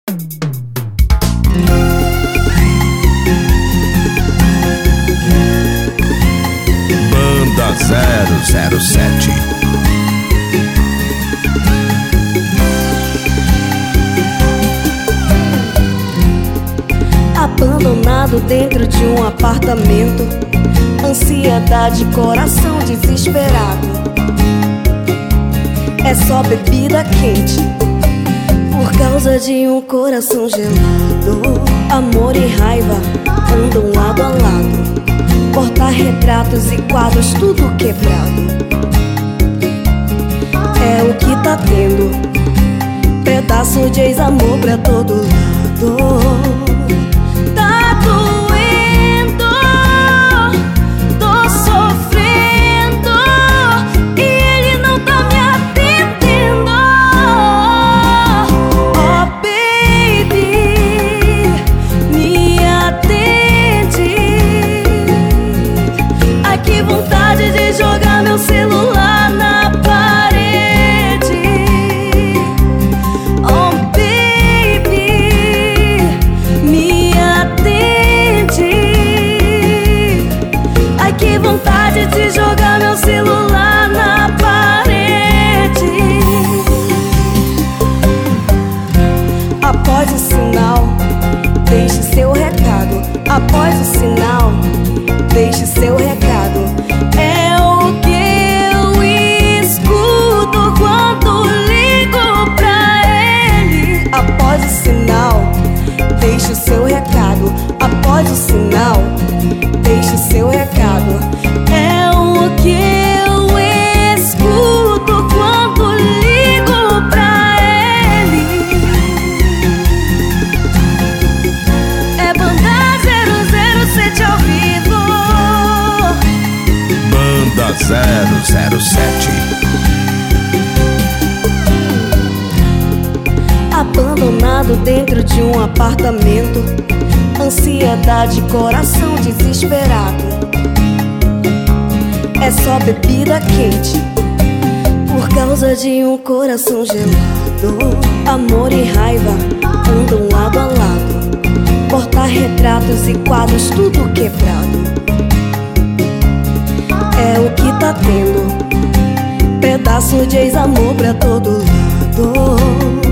Banda 007. Abandonado dentro de um apartamento, ansiedade, coração desesperado. É só bebida quente por causa de um coração gelado. Amor e raiva andam lado a lado, porta-retratos e quadros tudo quebrado. É o que tá tendo, pedaço de ex-amor pra todo lado. Tá doendo, tô sofrendo e ele não tá me atendendo. Oh baby, me atende. Ai que vontade de jogar meu celular na parede. Oh baby, me atende. Ai que vontade de jogar meu celular na parede. Após o sinal, deixe seu recado. Após o sinal, deixe seu recado. É o que eu escuto quando ligo pra ele. Após o sinal, deixe o seu recado. Após o sinal, deixe o seu recado. É o que eu escuto quando ligo pra ele. É Banda 007 ao vivo. Banda 007. Abandonado dentro de um apartamento, ansiedade, coração desesperado. É só bebida quente por causa de um coração gelado. Amor e raiva andam lado a lado, porta-retratos e quadros tudo quebrado. É o que tá tendo, pedaço de ex-amor pra todo lado.